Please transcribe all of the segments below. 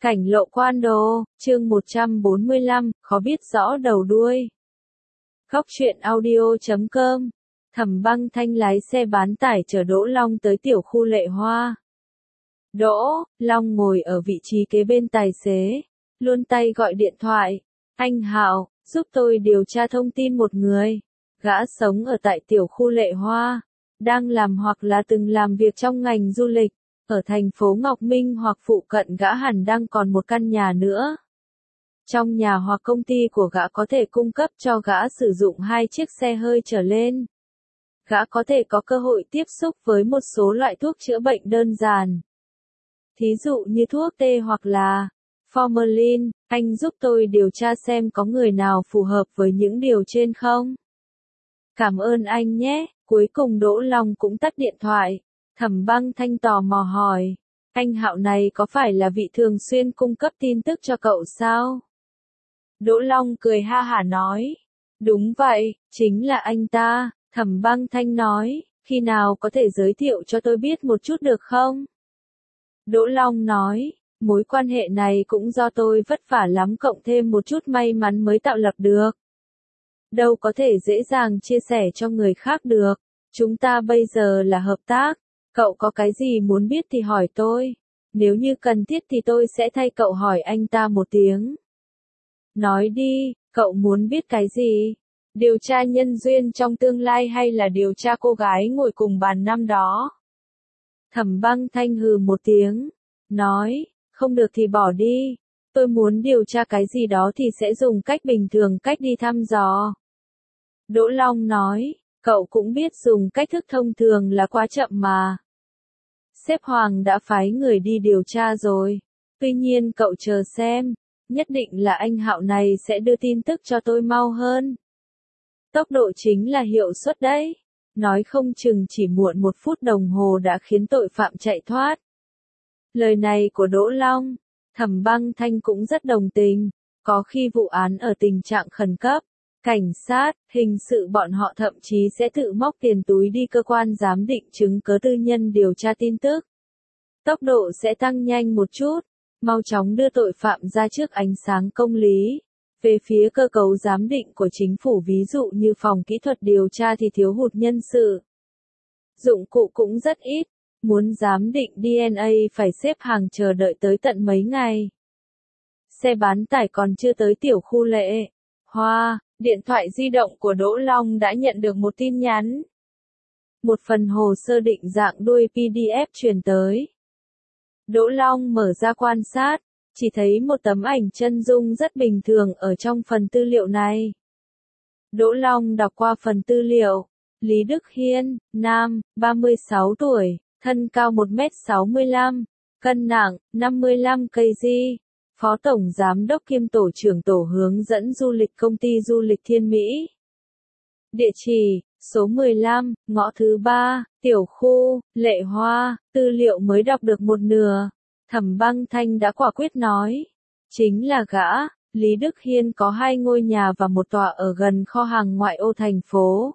Cảnh lộ quan đồ, chương 145, khó biết rõ đầu đuôi. Góc truyện audio.com. Thẩm Băng Thanh lái xe bán tải chở Đỗ Long tới tiểu khu Lệ Hoa. Đỗ Long ngồi ở vị trí kế bên tài xế, luôn tay gọi điện thoại. Anh Hạo, giúp tôi điều tra thông tin một người. Gã sống ở tại tiểu khu Lệ Hoa, đang làm hoặc là từng làm việc trong ngành du lịch. Ở thành phố Ngọc Minh hoặc phụ cận gã hẳn đang còn một căn nhà nữa. Trong nhà hoặc công ty của gã có thể cung cấp cho gã sử dụng 2 chiếc xe hơi trở lên. Gã có thể có cơ hội tiếp xúc với một số loại thuốc chữa bệnh đơn giản. Thí dụ như thuốc tê hoặc là formalin. Anh giúp tôi điều tra xem có người nào phù hợp với những điều trên không? Cảm ơn anh nhé. Cuối cùng Đỗ Long cũng tắt điện thoại. Thẩm Băng Thanh tò mò hỏi, anh Hạo này có phải là vị thường xuyên cung cấp tin tức cho cậu sao? Đỗ Long cười ha hả nói, đúng vậy, chính là anh ta. Thẩm Băng Thanh nói, khi nào có thể giới thiệu cho tôi biết một chút được không? Đỗ Long nói, mối quan hệ này cũng do tôi vất vả lắm cộng thêm một chút may mắn mới tạo lập được. Đâu có thể dễ dàng chia sẻ cho người khác được. Chúng ta bây giờ là hợp tác. Cậu có cái gì muốn biết thì hỏi tôi. Nếu như cần thiết thì tôi sẽ thay cậu hỏi anh ta một tiếng. Nói đi, cậu muốn biết cái gì? Điều tra nhân duyên trong tương lai hay là điều tra cô gái ngồi cùng bàn năm đó? Thẩm Băng Thanh hừ một tiếng. Nói, không được thì bỏ đi. Tôi muốn điều tra cái gì đó thì sẽ dùng cách bình thường, cách đi thăm dò. Đỗ Long nói. Cậu cũng biết dùng cách thức thông thường là quá chậm mà. Sếp Hoàng đã phái người đi điều tra rồi. Tuy nhiên cậu chờ xem. Nhất định là anh Hạo này sẽ đưa tin tức cho tôi mau hơn. Tốc độ chính là hiệu suất đấy. Nói không chừng chỉ muộn 1 phút đồng hồ đã khiến tội phạm chạy thoát. Lời này của Đỗ Long, Thẩm Băng Thanh cũng rất đồng tình. Có khi vụ án ở tình trạng khẩn cấp. Cảnh sát, hình sự bọn họ thậm chí sẽ tự móc tiền túi đi cơ quan giám định chứng cứ tư nhân điều tra tin tức. Tốc độ sẽ tăng nhanh một chút, mau chóng đưa tội phạm ra trước ánh sáng công lý. Về phía cơ cấu giám định của chính phủ ví dụ như phòng kỹ thuật điều tra thì thiếu hụt nhân sự. Dụng cụ cũng rất ít, muốn giám định DNA phải xếp hàng chờ đợi tới tận mấy ngày. Xe bán tải còn chưa tới tiểu khu Lệ Hoa. Điện thoại di động của Đỗ Long đã nhận được một tin nhắn. Một phần hồ sơ định dạng đuôi PDF truyền tới. Đỗ Long mở ra quan sát, chỉ thấy một tấm ảnh chân dung rất bình thường ở trong phần tư liệu này. Đỗ Long đọc qua phần tư liệu. Lý Đức Hiên, nam, 36 tuổi, thân cao 1m65, cân nặng 55 kg. Phó Tổng Giám đốc kiêm Tổ trưởng Tổ hướng dẫn du lịch Công ty Du lịch Thiên Mỹ. Địa chỉ, số 15, ngõ thứ 3, tiểu khu, Lệ Hoa. Tư liệu mới đọc được một nửa. Thẩm Băng Thanh đã quả quyết nói. Chính là gã. Lý Đức Hiên có 2 ngôi nhà và một tòa ở gần kho hàng ngoại ô thành phố.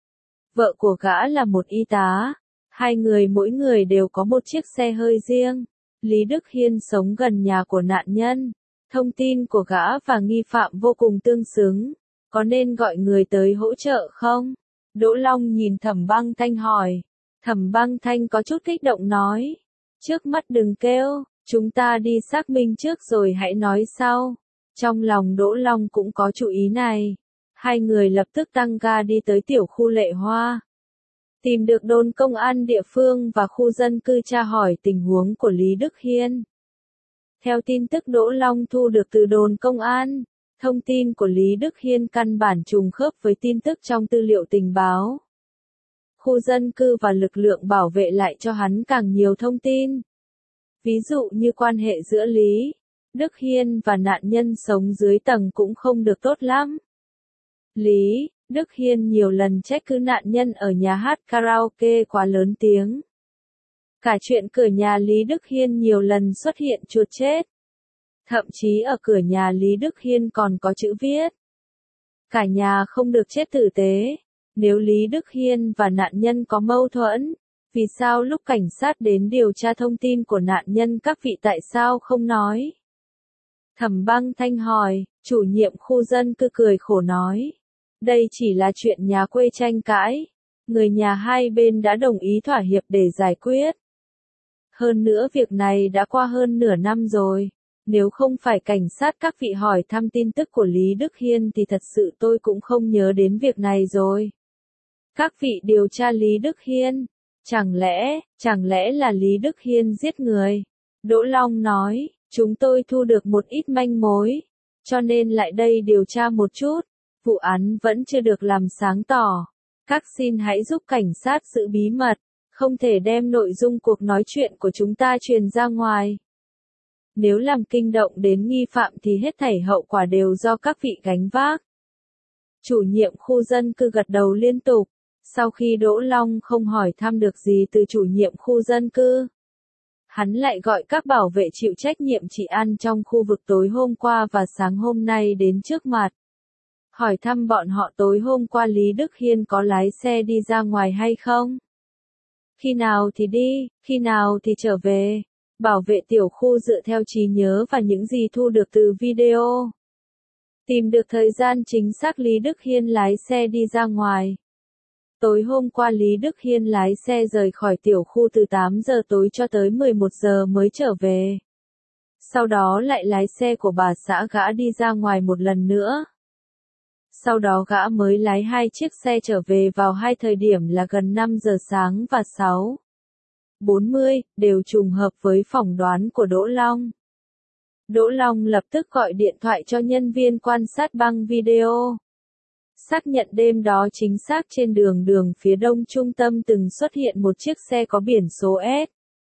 Vợ của gã là một y tá. 2 người mỗi người đều có một chiếc xe hơi riêng. Lý Đức Hiên sống gần nhà của nạn nhân. Thông tin của gã và nghi phạm vô cùng tương xứng. Có nên gọi người tới hỗ trợ không? Đỗ Long nhìn Thẩm Băng Thanh hỏi. Thẩm Băng Thanh có chút kích động nói. Trước mắt đừng kêu, chúng ta đi xác minh trước rồi hãy nói sau. Trong lòng Đỗ Long cũng có chủ ý này. 2 người lập tức tăng ga đi tới tiểu khu Lệ Hoa. Tìm được đồn công an địa phương và khu dân cư tra hỏi tình huống của Lý Đức Hiên. Theo tin tức Đỗ Long thu được từ đồn công an, thông tin của Lý Đức Hiên căn bản trùng khớp với tin tức trong tư liệu tình báo. Khu dân cư và lực lượng bảo vệ lại cho hắn càng nhiều thông tin. Ví dụ như quan hệ giữa Lý Đức Hiên và nạn nhân sống dưới tầng cũng không được tốt lắm. Lý Đức Hiên nhiều lần trách cứ nạn nhân ở nhà hát karaoke quá lớn tiếng. Cả chuyện cửa nhà Lý Đức Hiên nhiều lần xuất hiện chuột chết. Thậm chí ở cửa nhà Lý Đức Hiên còn có chữ viết. Cả nhà không được chết tử tế. Nếu Lý Đức Hiên và nạn nhân có mâu thuẫn, vì sao lúc cảnh sát đến điều tra thông tin của nạn nhân các vị tại sao không nói? Thẩm Băng Thanh hỏi, chủ nhiệm khu dân cư cười khổ nói. Đây chỉ là chuyện nhà quê tranh cãi. Người nhà hai bên đã đồng ý thỏa hiệp để giải quyết. Hơn nữa việc này đã qua hơn nửa năm rồi. Nếu không phải cảnh sát các vị hỏi thăm tin tức của Lý Đức Hiên thì thật sự tôi cũng không nhớ đến việc này rồi. Các vị điều tra Lý Đức Hiên. Chẳng lẽ là Lý Đức Hiên giết người? Đỗ Long nói, chúng tôi thu được một ít manh mối, cho nên lại đây điều tra một chút. Vụ án vẫn chưa được làm sáng tỏ. Các xin hãy giúp cảnh sát giữ bí mật, không thể đem nội dung cuộc nói chuyện của chúng ta truyền ra ngoài. Nếu làm kinh động đến nghi phạm thì hết thảy hậu quả đều do các vị gánh vác. Chủ nhiệm khu dân cư gật đầu liên tục. Sau khi Đỗ Long không hỏi thăm được gì từ chủ nhiệm khu dân cư, hắn lại gọi các bảo vệ chịu trách nhiệm trị an trong khu vực tối hôm qua và sáng hôm nay đến trước mặt. Hỏi thăm bọn họ tối hôm qua Lý Đức Hiên có lái xe đi ra ngoài hay không? Khi nào thì đi, khi nào thì trở về. Bảo vệ tiểu khu dựa theo trí nhớ và những gì thu được từ video. Tìm được thời gian chính xác Lý Đức Hiên lái xe đi ra ngoài. Tối hôm qua Lý Đức Hiên lái xe rời khỏi tiểu khu từ 8 giờ tối cho tới 11 giờ mới trở về. Sau đó lại lái xe của bà xã gã đi ra ngoài một lần nữa. Sau đó gã mới lái hai chiếc xe trở về vào hai thời điểm là gần 5 giờ sáng và 6:40, đều trùng hợp với phỏng đoán của Đỗ Long. Đỗ Long lập tức gọi điện thoại cho nhân viên quan sát băng video. Xác nhận đêm đó chính xác trên đường phía đông trung tâm từng xuất hiện một chiếc xe có biển số S.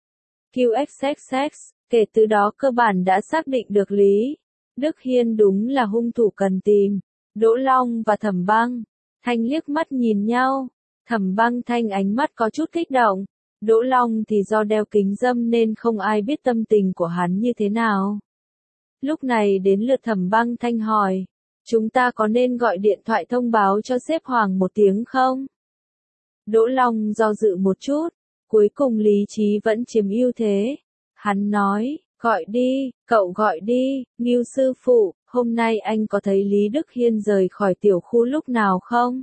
QXXX, kể từ đó cơ bản đã xác định được Lý Đức Hiên đúng là hung thủ cần tìm. Đỗ Long và Thẩm Băng Thanh liếc mắt nhìn nhau. Thẩm Băng Thanh ánh mắt có chút kích động. Đỗ Long thì do đeo kính râm nên không ai biết tâm tình của hắn như thế nào. Lúc này đến lượt Thẩm Băng Thanh hỏi. Chúng ta có nên gọi điện thoại thông báo cho sếp Hoàng một tiếng không? Đỗ Long do dự một chút. Cuối cùng lý trí vẫn chiếm ưu thế. Hắn nói, gọi đi, cậu gọi đi, Ngưu sư phụ, hôm nay anh có thấy Lý Đức Hiên rời khỏi tiểu khu lúc nào không?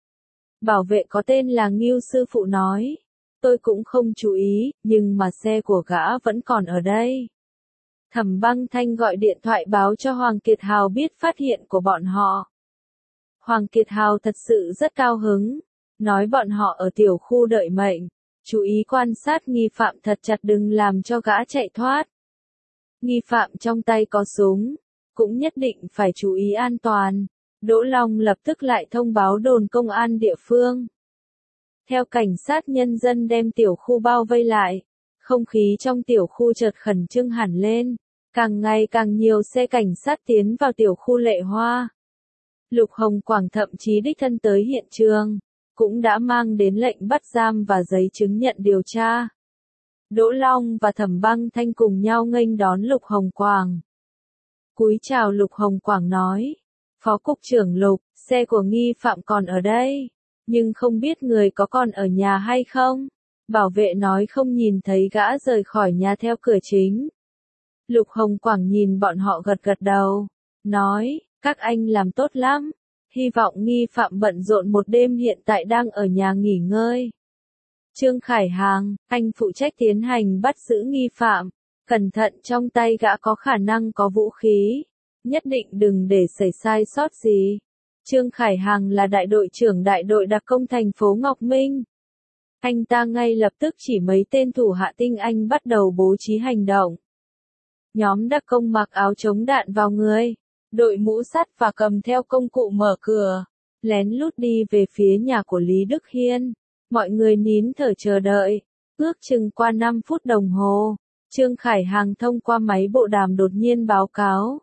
Bảo vệ có tên là Ngưu sư phụ nói, tôi cũng không chú ý, nhưng mà xe của gã vẫn còn ở đây. Thẩm Băng Thanh gọi điện thoại báo cho Hoàng Kiệt Hào biết phát hiện của bọn họ. Hoàng Kiệt Hào thật sự rất cao hứng, nói bọn họ ở tiểu khu đợi mệnh, chú ý quan sát nghi phạm thật chặt đừng làm cho gã chạy thoát. Nghi phạm trong tay có súng, cũng nhất định phải chú ý an toàn. Đỗ Long lập tức lại thông báo đồn công an địa phương. Theo cảnh sát nhân dân đem tiểu khu bao vây lại, không khí trong tiểu khu chợt khẩn trương hẳn lên, càng ngày càng nhiều xe cảnh sát tiến vào tiểu khu Lệ Hoa. Lục Hồng Quảng thậm chí đích thân tới hiện trường, cũng đã mang đến lệnh bắt giam và giấy chứng nhận điều tra. Đỗ Long và Thẩm Băng Thanh cùng nhau nghênh đón Lục Hồng Quảng. Cúi chào Lục Hồng Quảng nói, Phó Cục trưởng Lục, xe của nghi phạm còn ở đây, nhưng không biết người có còn ở nhà hay không. Bảo vệ nói không nhìn thấy gã rời khỏi nhà theo cửa chính. Lục Hồng Quảng nhìn bọn họ gật gật đầu, nói, các anh làm tốt lắm, hy vọng nghi phạm bận rộn một đêm hiện tại đang ở nhà nghỉ ngơi. Trương Khải Hàng, anh phụ trách tiến hành bắt giữ nghi phạm, cẩn thận trong tay gã có khả năng có vũ khí, nhất định đừng để xảy sai sót gì. Trương Khải Hàng là đại đội trưởng đại đội đặc công thành phố Ngọc Minh. Anh ta ngay lập tức chỉ mấy tên thủ hạ tinh anh bắt đầu bố trí hành động. Nhóm đặc công mặc áo chống đạn vào người, đội mũ sắt và cầm theo công cụ mở cửa, lén lút đi về phía nhà của Lý Đức Hiên. Mọi người nín thở chờ đợi, ước chừng qua 5 phút đồng hồ, Trương Khải Hàng thông qua máy bộ đàm đột nhiên báo cáo.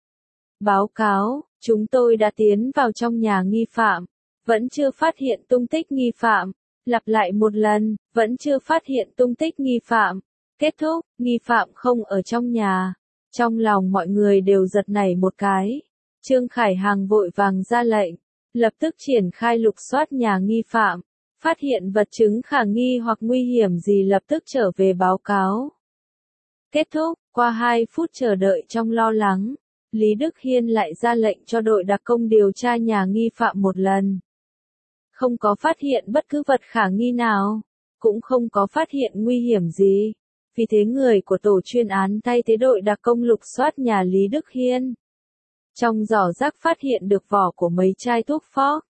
Báo cáo, chúng tôi đã tiến vào trong nhà nghi phạm, vẫn chưa phát hiện tung tích nghi phạm. Lặp lại một lần, vẫn chưa phát hiện tung tích nghi phạm. Kết thúc, nghi phạm không ở trong nhà. Trong lòng mọi người đều giật nảy một cái. Trương Khải Hàng vội vàng ra lệnh, lập tức triển khai lục soát nhà nghi phạm. Phát hiện vật chứng khả nghi hoặc nguy hiểm gì lập tức trở về báo cáo. Kết thúc, qua 2 phút chờ đợi trong lo lắng, Lý Đức Hiên lại ra lệnh cho đội đặc công điều tra nhà nghi phạm một lần. Không có phát hiện bất cứ vật khả nghi nào, cũng không có phát hiện nguy hiểm gì. Vì thế người của tổ chuyên án thay thế đội đặc công lục soát nhà Lý Đức Hiên. Trong giỏ rác phát hiện được vỏ của mấy chai thuốc phóc,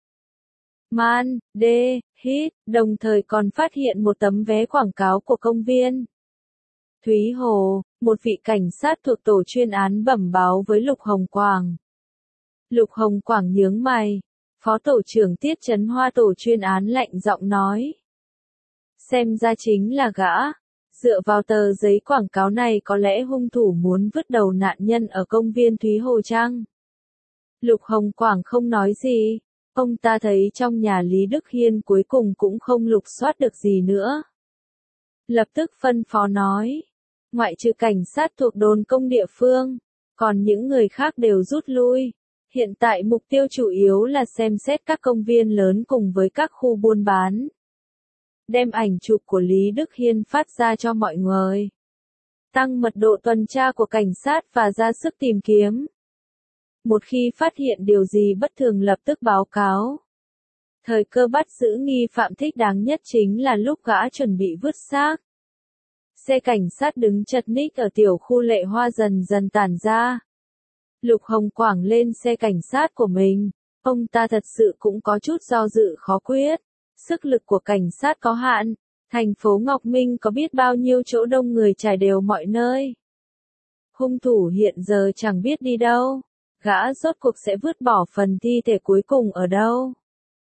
man, D, hít, đồng thời còn phát hiện một tấm vé quảng cáo của công viên Thúy Hồ. Một vị cảnh sát thuộc tổ chuyên án bẩm báo với Lục Hồng Quảng. Lục Hồng Quảng nhướng mày. Phó tổ trưởng Tiết Chấn Hoa tổ chuyên án lạnh giọng nói. Xem ra chính là gã. Dựa vào tờ giấy quảng cáo này có lẽ hung thủ muốn vứt đầu nạn nhân ở công viên Thúy Hồ chăng? Lục Hồng Quảng không nói gì. Ông ta thấy trong nhà Lý Đức Hiên cuối cùng cũng không lục soát được gì nữa. Lập tức phân phó nói. Ngoại trừ cảnh sát thuộc đồn công địa phương, còn những người khác đều rút lui. Hiện tại mục tiêu chủ yếu là xem xét các công viên lớn cùng với các khu buôn bán. Đem ảnh chụp của Lý Đức Hiên phát ra cho mọi người. Tăng mật độ tuần tra của cảnh sát và ra sức tìm kiếm. Một khi phát hiện điều gì bất thường lập tức báo cáo. Thời cơ bắt giữ nghi phạm thích đáng nhất chính là lúc gã chuẩn bị vứt xác. Xe cảnh sát đứng chật ních ở tiểu khu Lệ Hoa dần dần tản ra. Lục Hồng Quảng lên xe cảnh sát của mình. Ông ta thật sự cũng có chút do dự khó quyết. Sức lực của cảnh sát có hạn. Thành phố Ngọc Minh có biết bao nhiêu chỗ đông người trải đều mọi nơi. Hung thủ hiện giờ chẳng biết đi đâu. Gã rốt cuộc sẽ vứt bỏ phần thi thể cuối cùng ở đâu.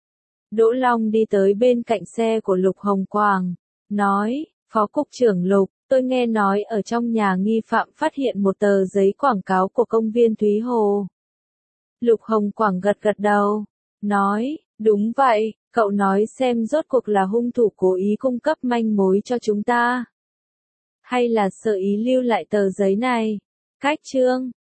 Đỗ Long đi tới bên cạnh xe của Lục Hồng Quảng. Nói, Phó Cục trưởng Lục, tôi nghe nói ở trong nhà nghi phạm phát hiện một tờ giấy quảng cáo của công viên Thúy Hồ. Lục Hồng Quảng gật gật đầu. Nói, đúng vậy, cậu nói xem rốt cuộc là hung thủ cố ý cung cấp manh mối cho chúng ta. Hay là sợ ý lưu lại tờ giấy này. Cách chương